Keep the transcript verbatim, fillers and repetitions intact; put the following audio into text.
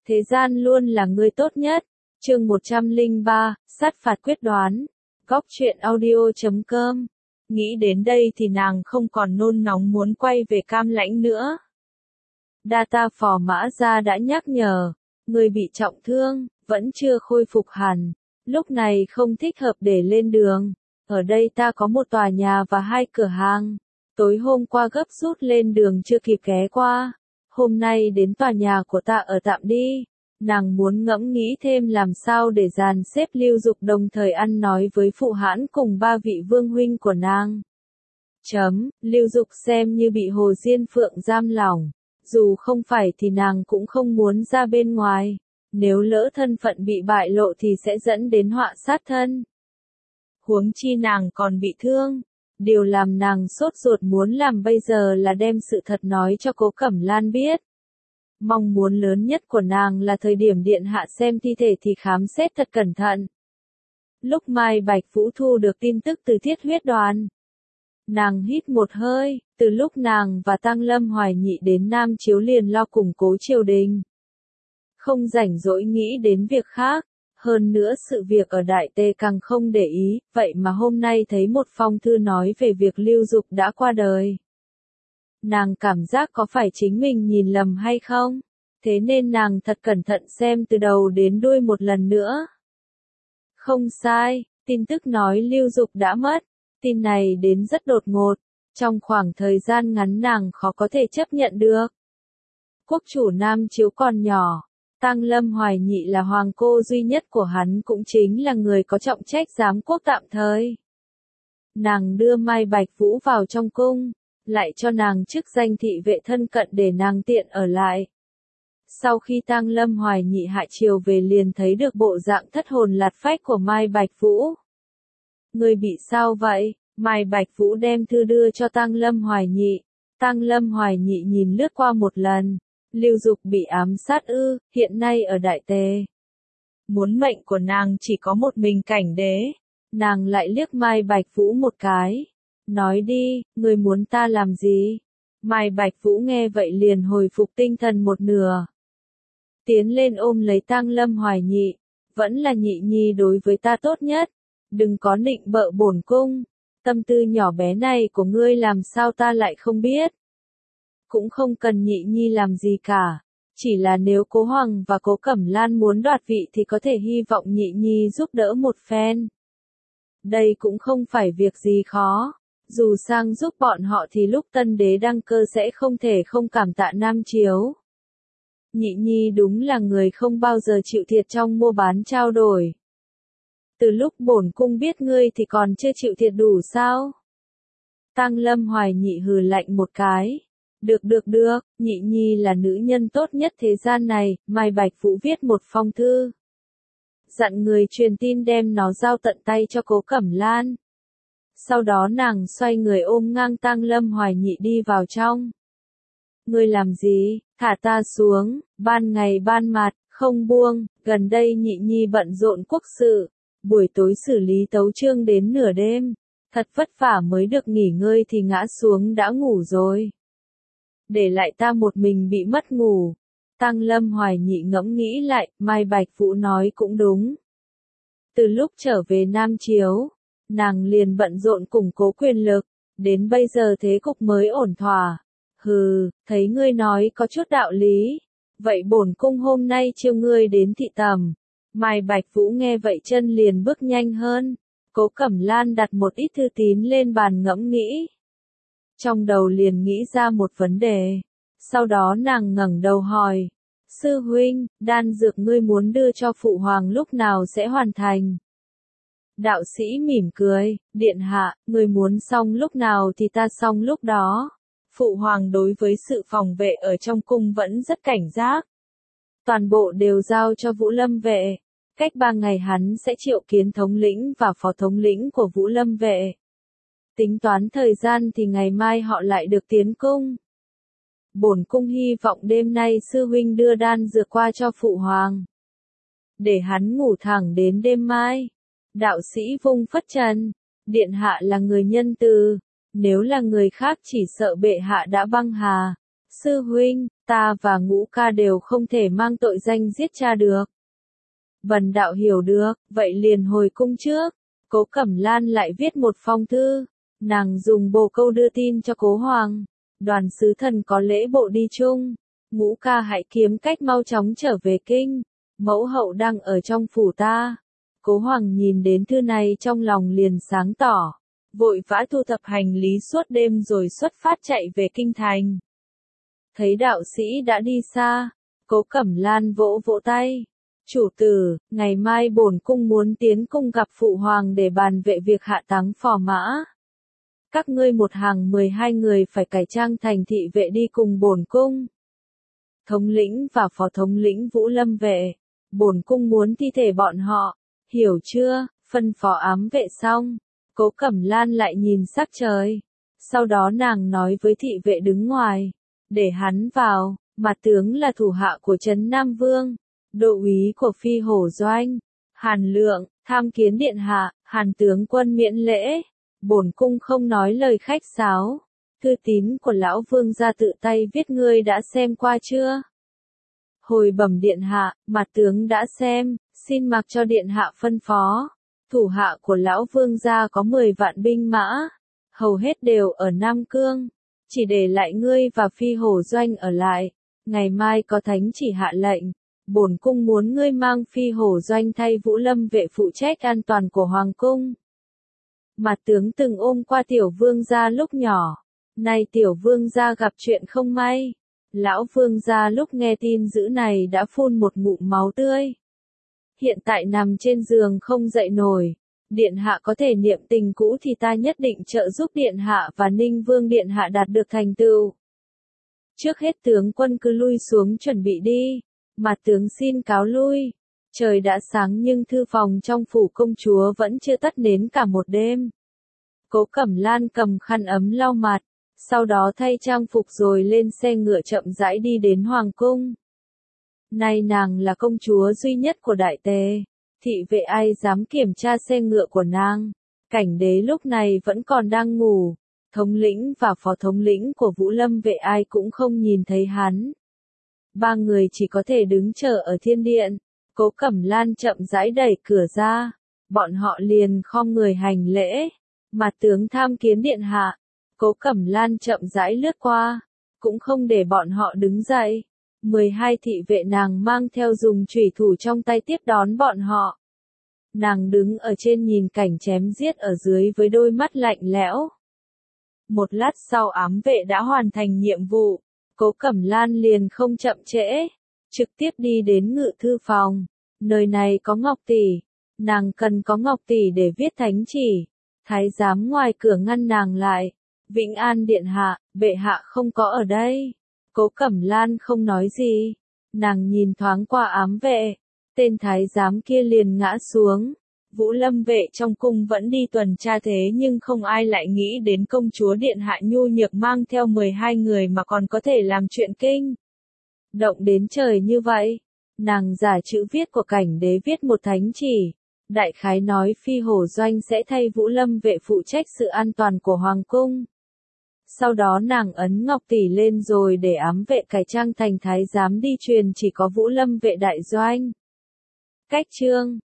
thế gian luôn là người tốt nhất. Chương một trăm lẻ ba, sát phạt quyết đoán. Góc truyện audio chấm com. Nghĩ đến đây thì nàng không còn nôn nóng muốn quay về Cam Lãnh nữa. Data phò mã ra đã nhắc nhở, người bị trọng thương, vẫn chưa khôi phục hẳn, lúc này không thích hợp để lên đường. Ở đây ta có một tòa nhà và hai cửa hàng. Tối hôm qua gấp rút lên đường chưa kịp ghé qua. Hôm nay đến tòa nhà của ta ở tạm đi. Nàng muốn ngẫm nghĩ thêm làm sao để dàn xếp Lưu Dục, đồng thời ăn nói với phụ hãn cùng ba vị vương huynh của nàng. Chấm, Lưu Dục xem như bị Hồ Diên Phượng giam lỏng. Dù không phải thì nàng cũng không muốn ra bên ngoài. Nếu lỡ thân phận bị bại lộ thì sẽ dẫn đến họa sát thân. Huống chi nàng còn bị thương. Điều làm nàng sốt ruột muốn làm bây giờ là đem sự thật nói cho Cố Cẩm Lan biết. Mong muốn lớn nhất của nàng là thời điểm điện hạ xem thi thể thì khám xét thật cẩn thận. Lúc Mai Bạch Vũ thu được tin tức từ Thiết Huyết Đoàn, nàng hít một hơi. Từ lúc nàng và Tăng Lâm Hoài Nhị đến Nam Chiếu liền lo củng cố triều đình, không rảnh rỗi nghĩ đến việc khác. Hơn nữa sự việc ở Đại Tề càng không để ý, vậy mà hôm nay thấy một phong thư nói về việc Lưu Dục đã qua đời. Nàng cảm giác có phải chính mình nhìn lầm hay không? Thế nên nàng thật cẩn thận xem từ đầu đến đuôi một lần nữa. Không sai, tin tức nói Lưu Dục đã mất. Tin này đến rất đột ngột, trong khoảng thời gian ngắn nàng khó có thể chấp nhận được. Quốc chủ Nam Chiếu còn nhỏ. Tăng Lâm Hoài Nhị là hoàng cô duy nhất của hắn, cũng chính là người có trọng trách giám quốc tạm thời. Nàng đưa Mai Bạch Vũ vào trong cung, lại cho nàng chức danh thị vệ thân cận để nàng tiện ở lại. Sau khi Tăng Lâm Hoài Nhị hạ triều về liền thấy được bộ dạng thất hồn lạc phách của Mai Bạch Vũ. Người bị sao vậy? Mai Bạch Vũ đem thư đưa cho Tăng Lâm Hoài Nhị. Tăng Lâm Hoài Nhị nhìn lướt qua một lần. Lưu Dục bị ám sát ư, hiện nay ở Đại Tề. Muốn mệnh của nàng chỉ có một mình Cảnh Đế. Nàng lại liếc Mai Bạch Vũ một cái. Nói đi, người muốn ta làm gì? Mai Bạch Vũ nghe vậy liền hồi phục tinh thần một nửa. Tiến lên ôm lấy Tăng Lâm Hoài Nhị. Vẫn là Nhị nhi đối với ta tốt nhất. Đừng có nịnh bợ bổn cung. Tâm tư nhỏ bé này của ngươi làm sao ta lại không biết. Cũng không cần Nhị nhi làm gì cả. Chỉ là nếu Cố Hoàng và Cố Cẩm Lan muốn đoạt vị thì có thể hy vọng Nhị nhi giúp đỡ một phen. Đây cũng không phải việc gì khó. Dù sang giúp bọn họ thì lúc tân đế đăng cơ sẽ không thể không cảm tạ Nam Chiếu. Nhị nhi đúng là người không bao giờ chịu thiệt trong mua bán trao đổi. Từ lúc bổn cung biết ngươi thì còn chưa chịu thiệt đủ sao? Tăng Lâm Hoài Nhị hừ lạnh một cái. Được được được, Nhị nhi là nữ nhân tốt nhất thế gian này. Mai Bạch Vũ viết một phong thư, dặn người truyền tin đem nó giao tận tay cho Cố Cẩm Lan. Sau đó nàng xoay người ôm ngang Tăng Lâm Hoài Nhị đi vào trong. Ngươi làm gì? Thả ta xuống. Ban ngày ban mặt, không buông. Gần đây Nhị nhi bận rộn quốc sự, buổi tối xử lý tấu chương đến nửa đêm. Thật vất vả mới được nghỉ ngơi thì ngã xuống đã ngủ rồi. Để lại ta một mình bị mất ngủ. Tăng Lâm Hoài Nhị ngẫm nghĩ lại, Mai Bạch Vũ nói cũng đúng. Từ lúc trở về Nam Chiếu, nàng liền bận rộn củng cố quyền lực, đến bây giờ thế cục mới ổn thỏa. Hừ, thấy ngươi nói có chút đạo lý. Vậy bổn cung hôm nay chiêu ngươi đến thị tầm. Mai Bạch Vũ nghe vậy chân liền bước nhanh hơn. Cố Cẩm Lan đặt một ít thư tín lên bàn ngẫm nghĩ. Trong đầu liền nghĩ ra một vấn đề. Sau đó nàng ngẩng đầu hỏi. Sư huynh, đan dược ngươi muốn đưa cho phụ hoàng lúc nào sẽ hoàn thành? Đạo sĩ mỉm cười. Điện hạ, ngươi muốn xong lúc nào thì ta xong lúc đó. Phụ hoàng đối với sự phòng vệ ở trong cung vẫn rất cảnh giác. Toàn bộ đều giao cho Vũ Lâm vệ. Cách ba ngày hắn sẽ triệu kiến thống lĩnh và phó thống lĩnh của Vũ Lâm vệ. Tính toán thời gian thì ngày mai họ lại được tiến cung. Bổn cung hy vọng đêm nay sư huynh đưa đan dược qua cho phụ hoàng, để hắn ngủ thẳng đến đêm mai. Đạo sĩ vung phất trần. Điện hạ là người nhân từ. Nếu là người khác chỉ sợ bệ hạ đã băng hà. Sư huynh, Ta và Ngũ ca đều không thể mang tội danh giết cha được. Bần đạo hiểu được, vậy liền hồi cung trước. Cố Cẩm Lan lại viết một phong thư, nàng dùng bồ câu đưa tin cho Cố Hoàng. Đoàn sứ thần có lễ bộ đi chung, Ngũ ca hãy kiếm cách mau chóng trở về kinh, mẫu hậu đang ở trong phủ ta. Cố Hoàng nhìn đến thư này trong lòng liền sáng tỏ, vội vã thu thập hành lý suốt đêm rồi xuất phát chạy về kinh thành. Thấy đạo sĩ đã đi xa, Cố Cẩm Lan vỗ vỗ tay. Chủ tử, ngày mai bổn cung muốn tiến cung gặp phụ hoàng để bàn về việc hạ táng phò mã. Các ngươi một hàng mười hai người phải cải trang thành thị vệ đi cùng bổn cung. Thống lĩnh và phó thống lĩnh Vũ Lâm vệ, bổn cung muốn thi thể bọn họ, hiểu chưa? Phân phó ám vệ xong, Cố Cẩm Lan lại nhìn sắc trời. Sau đó nàng nói với thị vệ đứng ngoài, để hắn vào. Mặt tướng là thủ hạ của Trấn Nam Vương, đô úy của Phi Hổ Doanh, Hàn Lượng, tham kiến điện hạ. Hàn tướng quân miễn lễ, bổn cung không nói lời khách sáo. Thư tín của lão vương gia tự tay viết ngươi đã xem qua chưa? Hồi bẩm điện hạ, mặt tướng đã xem, xin mặc cho điện hạ phân phó. Thủ hạ của lão vương gia có mười vạn binh mã, hầu hết đều ở Nam Cương, chỉ để lại ngươi và Phi Hổ Doanh ở lại. Ngày mai có thánh chỉ hạ lệnh, bổn cung muốn ngươi mang Phi Hổ Doanh thay Vũ Lâm vệ phụ trách an toàn của hoàng cung. Mặt tướng từng ôm qua tiểu vương gia lúc nhỏ, nay tiểu vương gia gặp chuyện không may. Lão vương gia lúc nghe tin dữ này đã phun một ngụm máu tươi. Hiện tại nằm trên giường không dậy nổi. Điện hạ có thể niệm tình cũ thì ta nhất định trợ giúp điện hạ và Ninh Vương điện hạ đạt được thành tựu. Trước hết tướng quân cứ lui xuống chuẩn bị đi. Mặt tướng xin cáo lui. Trời đã sáng nhưng thư phòng trong phủ công chúa vẫn chưa tắt nến cả một đêm. Cố Cẩm Lan cầm khăn ấm lau mặt, sau đó thay trang phục rồi lên xe ngựa chậm rãi đi đến hoàng cung. Nay nàng là công chúa duy nhất của Đại Tề, thị vệ ai dám kiểm tra xe ngựa của nàng. Cảnh đế lúc này vẫn còn đang ngủ, thống lĩnh và phó thống lĩnh của Vũ Lâm vệ ai cũng không nhìn thấy hắn. Ba người chỉ có thể đứng chờ ở thiên điện. Cố Cẩm Lan chậm rãi đẩy cửa ra, bọn họ liền khom người hành lễ. Mặt tướng tham kiến điện hạ. Cố Cẩm Lan chậm rãi lướt qua, cũng không để bọn họ đứng dậy. mười hai thị vệ nàng mang theo dùng chủy thủ trong tay tiếp đón bọn họ. Nàng đứng ở trên nhìn cảnh chém giết ở dưới với đôi mắt lạnh lẽo. Một lát sau ám vệ đã hoàn thành nhiệm vụ, Cố Cẩm Lan liền không chậm trễ, trực tiếp đi đến ngự thư phòng. Nơi này có ngọc tỷ, nàng cần có ngọc tỷ để viết thánh chỉ. Thái giám ngoài cửa ngăn nàng lại. Vĩnh An điện hạ, bệ hạ không có ở đây. Cố Cẩm Lan không nói gì. Nàng nhìn thoáng qua ám vệ. Tên thái giám kia liền ngã xuống. Vũ Lâm vệ trong cung vẫn đi tuần tra thế nhưng không ai lại nghĩ đến công chúa điện hạ nhu nhược mang theo mười hai người mà còn có thể làm chuyện kinh động đến trời như vậy. Nàng giả chữ viết của cảnh đế viết một thánh chỉ. Đại khái nói Phi Hổ Doanh sẽ thay Vũ Lâm vệ phụ trách sự an toàn của hoàng cung. Sau đó nàng ấn ngọc tỷ lên rồi để ám vệ cải trang thành thái giám đi truyền chỉ có Vũ Lâm vệ đại doanh. Cách chương